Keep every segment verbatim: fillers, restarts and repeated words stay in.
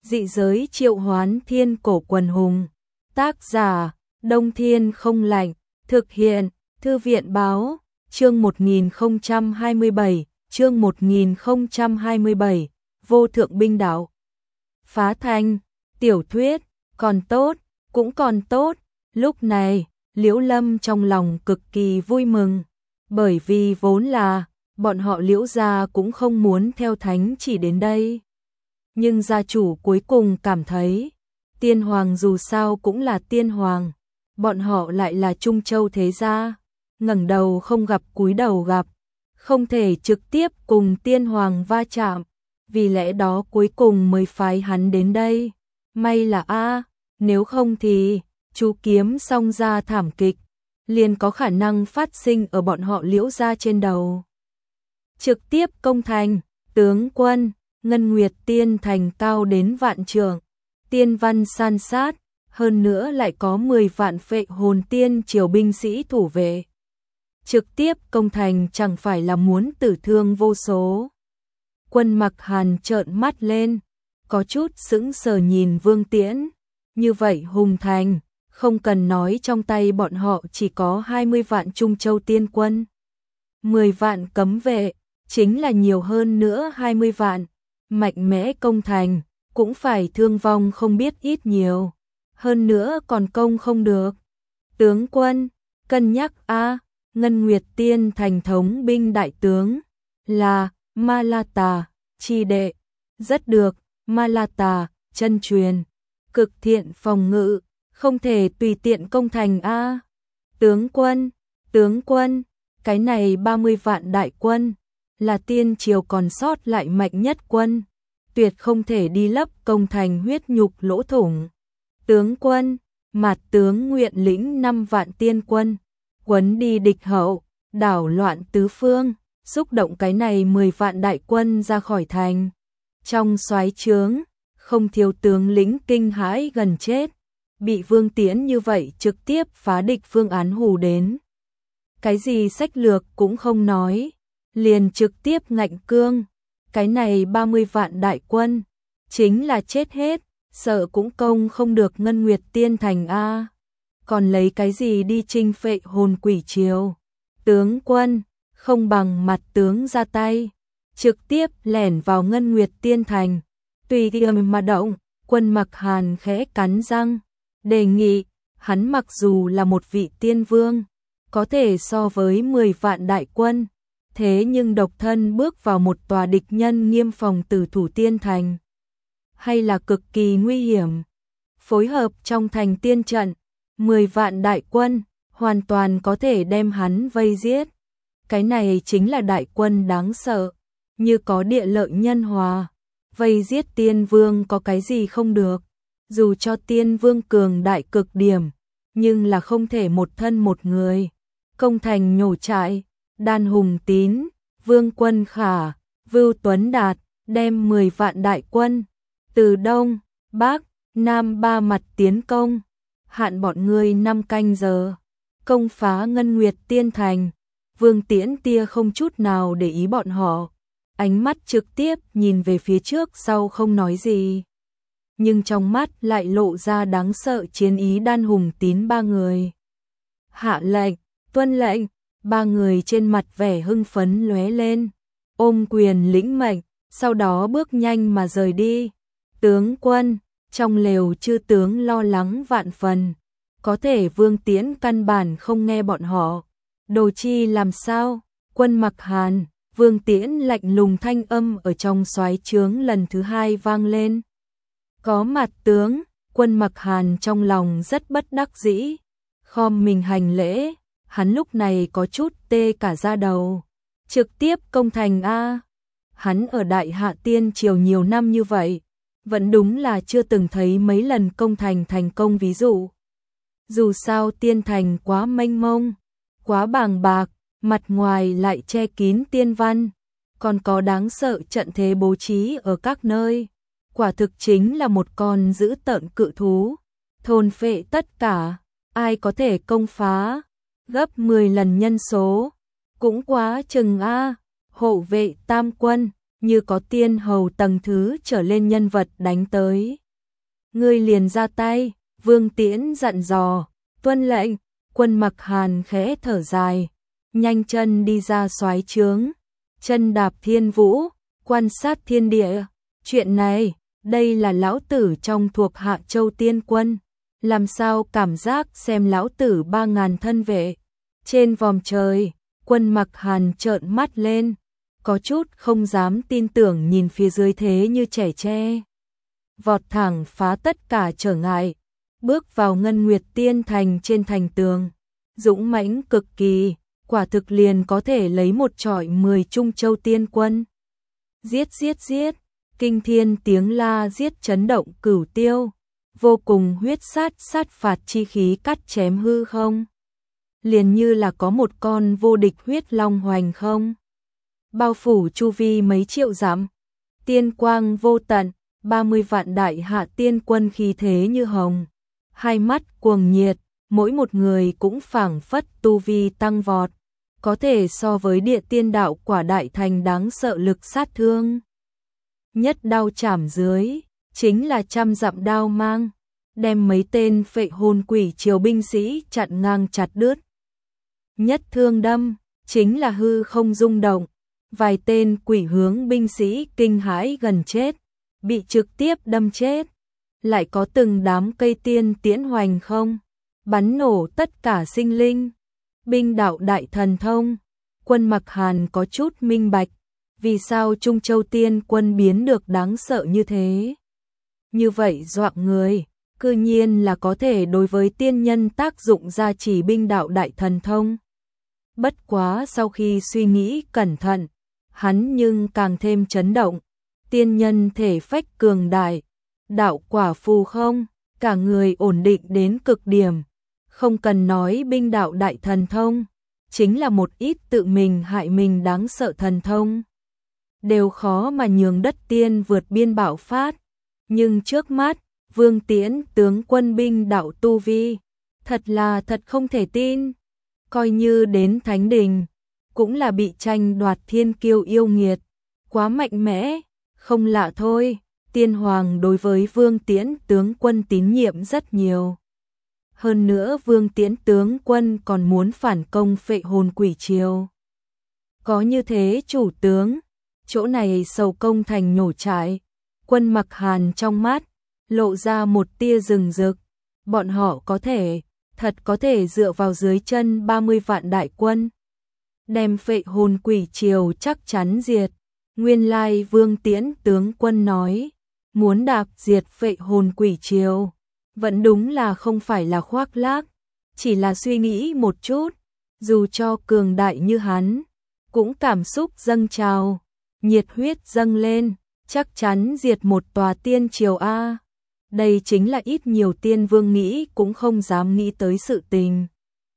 Dị giới triệu hoán thiên cổ quần hùng. Tác giả, Đông Thiên không lạnh. Thực hiện, Thư viện báo, chương một nghìn không trăm hai mươi bảy, chương một nghìn không trăm hai mươi bảy, Vô Thượng Binh Đạo. Phá Thanh, tiểu thuyết, còn tốt, cũng còn tốt. Lúc này, Liễu Lâm trong lòng cực kỳ vui mừng, bởi vì vốn là bọn họ Liễu gia cũng không muốn theo thánh chỉ đến đây. Nhưng gia chủ cuối cùng cảm thấy, tiên hoàng dù sao cũng là tiên hoàng, bọn họ lại là Trung Châu thế gia, ngẩng đầu không gặp cúi đầu gặp, không thể trực tiếp cùng tiên hoàng va chạm, vì lẽ đó cuối cùng mới phái hắn đến đây. May là a, nếu không thì chú kiếm song gia thảm kịch liền có khả năng phát sinh ở bọn họ Liễu gia trên đầu. Trực tiếp công thành, tướng quân, Ngân Nguyệt Tiên thành cao đến vạn trượng, tiên văn san sát, hơn nữa lại có mười vạn phệ hồn tiên triều binh sĩ thủ vệ. Trực tiếp công thành chẳng phải là muốn tử thương vô số. Quân Mặc Hàn trợn mắt lên, có chút sững sờ nhìn Vương Tiễn, như vậy hùng thành, không cần nói trong tay bọn họ chỉ có hai mươi vạn Trung Châu tiên quân. mười vạn cấm vệ, chính là nhiều hơn nữa hai mươi vạn, mạnh mẽ công thành, cũng phải thương vong không biết ít nhiều, hơn nữa còn công không được. Tướng quân, cân nhắc a, Ngân Nguyệt Tiên thành thống binh đại tướng, là Malata, chi đệ, rất được, Malata, chân truyền, cực thiện phòng ngự, không thể tùy tiện công thành a. Tướng quân, tướng quân, cái này ba mươi vạn đại quân, là tiên triều còn sót lại mạnh nhất quân, tuyệt không thể đi lấp công thành huyết nhục lỗ thủng. Tướng quân, Mạt tướng nguyện lĩnh năm vạn tiên quân, quấn đi địch hậu, đảo loạn tứ phương, xúc động cái này mười vạn đại quân ra khỏi thành. Trong soái trướng, không thiếu tướng lĩnh kinh hãi gần chết, bị Vương Tiễn như vậy trực tiếp phá địch phương án hù đến. Cái gì sách lược cũng không nói, liền trực tiếp ngạnh cương, cái này ba mươi vạn đại quân, chính là chết hết, sợ cũng công không được Ngân Nguyệt Tiên thành a. Còn lấy cái gì đi chinh phệ hồn quỷ triều? Tướng quân, không bằng Mặt tướng ra tay, trực tiếp lẻn vào Ngân Nguyệt Tiên thành, tùy tiện mà động. Quân Mặc Hàn khẽ cắn răng, đề nghị, hắn mặc dù là một vị tiên vương, có thể so với mười vạn đại quân, thế nhưng độc thân bước vào một tòa địch nhân nghiêm phòng tử thủ tiên thành, hay là cực kỳ nguy hiểm. Phối hợp trong thành tiên trận, mười vạn đại quân, hoàn toàn có thể đem hắn vây giết. Cái này chính là đại quân đáng sợ, như có địa lợi nhân hòa, vây giết tiên vương có cái gì không được. Dù cho tiên vương cường đại cực điểm, nhưng là không thể một thân một người. Công thành nhổ trại, Đan Hùng Tín, Vương Quân Khả, Vưu Tuấn Đạt, đem mười vạn đại quân, từ Đông, Bắc, Nam ba mặt tiến công, hạn bọn ngươi năm canh giờ, công phá Ngân Nguyệt Tiên thành. Vương Tiễn tia không chút nào để ý bọn họ, ánh mắt trực tiếp nhìn về phía trước sau không nói gì. Nhưng trong mắt lại lộ ra đáng sợ chiến ý. Đan Hùng Tín ba người. Hạ lệnh, tuân lệnh, ba người trên mặt vẻ hưng phấn lóe lên, ôm quyền lĩnh mệnh, sau đó bước nhanh mà rời đi. Tướng quân, trong lều chư tướng lo lắng vạn phần, có thể Vương Tiễn căn bản không nghe bọn họ. Đồ chi làm sao? Quân Mặc Hàn, Vương Tiễn lạnh lùng thanh âm ở trong soái trướng lần thứ hai vang lên. Có Mặt tướng, Quân Mặc Hàn trong lòng rất bất đắc dĩ, khom mình hành lễ, hắn lúc này có chút tê cả da đầu. Trực tiếp công thành a. Hắn ở Đại Hạ Tiên triều nhiều năm như vậy, vẫn đúng là chưa từng thấy mấy lần công thành thành công ví dụ. Dù sao tiên thành quá mênh mông, quá bàng bạc, mặt ngoài lại che kín tiên văn, còn có đáng sợ trận thế bố trí ở các nơi. Quả thực chính là một con dữ tợn cự thú, thôn phệ tất cả, ai có thể công phá, gấp mười lần nhân số, cũng quá chừng a. Hộ vệ tam quân, như có tiên hầu tầng thứ trở lên nhân vật đánh tới. Ngươi liền ra tay, Vương Tiễn dặn dò, tuân lệnh. Quân Mặc Hàn khẽ thở dài, nhanh chân đi ra soái trướng, chân đạp thiên vũ, quan sát thiên địa. Chuyện này, đây là lão tử trong thuộc Hạ Châu Tiên Quân, làm sao cảm giác xem lão tử ba ngàn thân vệ. Trên vòm trời, Quân Mặc Hàn trợn mắt lên, có chút không dám tin tưởng nhìn phía dưới thế như trẻ tre. Vọt thẳng phá tất cả trở ngại, bước vào Ngân Nguyệt Tiên Thành trên thành tường. Dũng mãnh cực kỳ, quả thực liền có thể lấy một chọi mười Trung Châu Tiên Quân. Giết giết giết, kinh thiên tiếng la giết chấn động cửu tiêu, vô cùng huyết sát sát phạt chi khí cắt chém hư không. Liền như là có một con vô địch huyết long hoành không. Bao phủ chu vi mấy triệu dặm, tiên quang vô tận, ba mươi vạn đại hạ tiên quân khí thế như hồng, hai mắt cuồng nhiệt, mỗi một người cũng phảng phất tu vi tăng vọt, có thể so với địa tiên đạo quả đại thành đáng sợ lực sát thương. Nhất đao chảm dưới, chính là trăm dặm đao mang, đem mấy tên phệ hồn quỷ triều binh sĩ chặn ngang chặt đứt. Nhất thương đâm, chính là hư không rung động, vài tên quỷ hướng binh sĩ kinh hãi gần chết, bị trực tiếp đâm chết. Lại có từng đám cây tiên tiễn hoành không, bắn nổ tất cả sinh linh. Binh đạo đại thần thông, Quân Mặc Hàn có chút minh bạch, vì sao Trung Châu Tiên Quân biến được đáng sợ như thế. Như vậy dọa người, cư nhiên là có thể đối với tiên nhân tác dụng gia trì binh đạo đại thần thông. Bất quá sau khi suy nghĩ cẩn thận, hắn nhưng càng thêm chấn động, tiên nhân thể phách cường đại, đạo quả phù không, cả người ổn định đến cực điểm. Không cần nói binh đạo đại thần thông, chính là một ít tự mình hại mình đáng sợ thần thông, đều khó mà nhường đất tiên vượt biên bạo phát. Nhưng trước mắt, Vương Tiễn tướng quân binh đạo tu vi, thật là thật không thể tin. Coi như đến Thánh Đình, cũng là bị tranh đoạt thiên kiêu yêu nghiệt, quá mạnh mẽ. Không lạ thôi, tiên hoàng đối với Vương Tiễn tướng quân tín nhiệm rất nhiều. Hơn nữa Vương Tiễn tướng quân còn muốn phản công phệ hồn quỷ triều. Có như thế chủ tướng, chỗ này Sầu Công thành nhổ trại. Quân Mặc Hàn trong mắt lộ ra một tia rừng rực, bọn họ có thể, thật có thể dựa vào dưới chân ba mươi vạn đại quân, đem phệ hồn quỷ triều chắc chắn diệt. Nguyên lai Vương Tiễn tướng quân nói, muốn đạp diệt phệ hồn quỷ triều, vẫn đúng là không phải là khoác lác, chỉ là suy nghĩ một chút, dù cho cường đại như hắn, cũng cảm xúc dâng trào, nhiệt huyết dâng lên, chắc chắn diệt một tòa tiên triều a. Đây chính là ít nhiều tiên vương nghĩ cũng không dám nghĩ tới sự tình.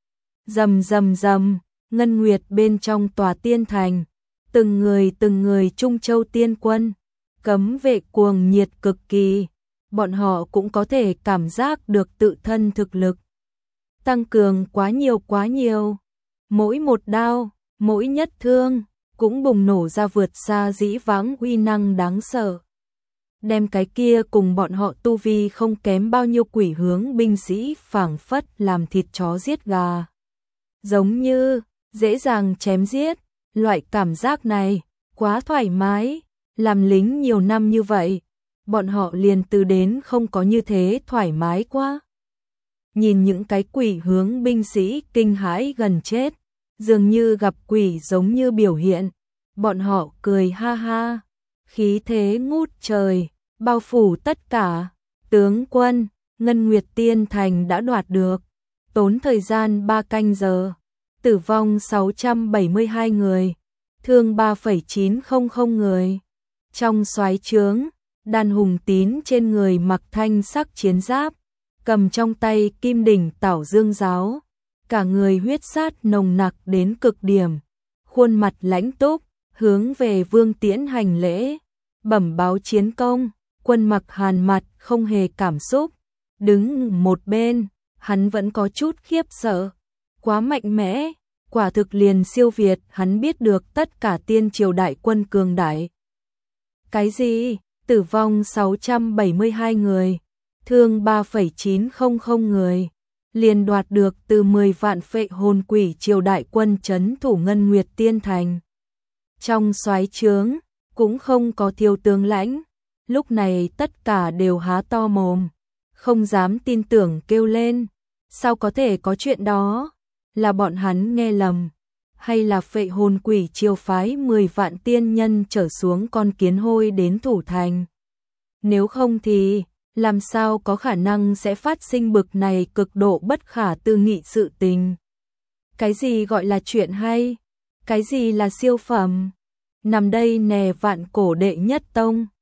Rầm rầm rầm, ngân nguyệt bên trong tòa tiên thành, từng người từng người Trung Châu tiên quân, cấm vệ cuồng nhiệt cực kỳ, bọn họ cũng có thể cảm giác được tự thân thực lực tăng cường quá nhiều quá nhiều. Mỗi một đao, mỗi nhất thương cũng bùng nổ ra vượt xa dĩ vãng uy năng đáng sợ, đem cái kia cùng bọn họ tu vi không kém bao nhiêu quỷ hướng binh sĩ phảng phất làm thịt chó giết gà, giống như dễ dàng chém giết. Loại cảm giác này quá thoải mái, làm lính nhiều năm như vậy, bọn họ liền từ đến không có như thế thoải mái quá. Nhìn những cái quỷ hướng binh sĩ kinh hãi gần chết, dường như gặp quỷ giống như biểu hiện, bọn họ cười ha ha, khí thế ngút trời, bao phủ tất cả. Tướng quân, Ngân Nguyệt Tiên Thành đã đoạt được, tốn thời gian ba canh giờ, tử vong sáu trăm bảy mươi hai người, thương ba phẩy chín không không người. Trong soái trướng, Đan Hùng Tín trên người mặc thanh sắc chiến giáp, cầm trong tay kim đỉnh tảo dương giáo, cả người huyết sát nồng nặc đến cực điểm, khuôn mặt lãnh túc, hướng về Vương Tiễn hành lễ, bẩm báo chiến công. Quân Mặc Hàn mặt không hề cảm xúc, đứng một bên, hắn vẫn có chút khiếp sợ, quá mạnh mẽ, quả thực liền siêu việt hắn biết được tất cả tiên triều đại quân cường đại. Cái gì? Tử vong sáu trăm bảy mươi hai người, thương ba phẩy chín không không người, liền đoạt được từ mười vạn phệ hồn quỷ triều đại quân trấn thủ Ngân Nguyệt Tiên Thành. Trong soái trướng, cũng không có thiếu tướng lãnh, lúc này tất cả đều há to mồm, không dám tin tưởng kêu lên, sao có thể có chuyện đó, là bọn hắn nghe lầm, hay là phệ hồn quỷ triều phái mười vạn tiên nhân trở xuống con kiến hôi đến thủ thành. Nếu không thì, làm sao có khả năng sẽ phát sinh bực này cực độ bất khả tư nghị sự tình. Cái gì gọi là chuyện hay? Cái gì là siêu phẩm? Nằm đây nè vạn cổ đệ nhất tông.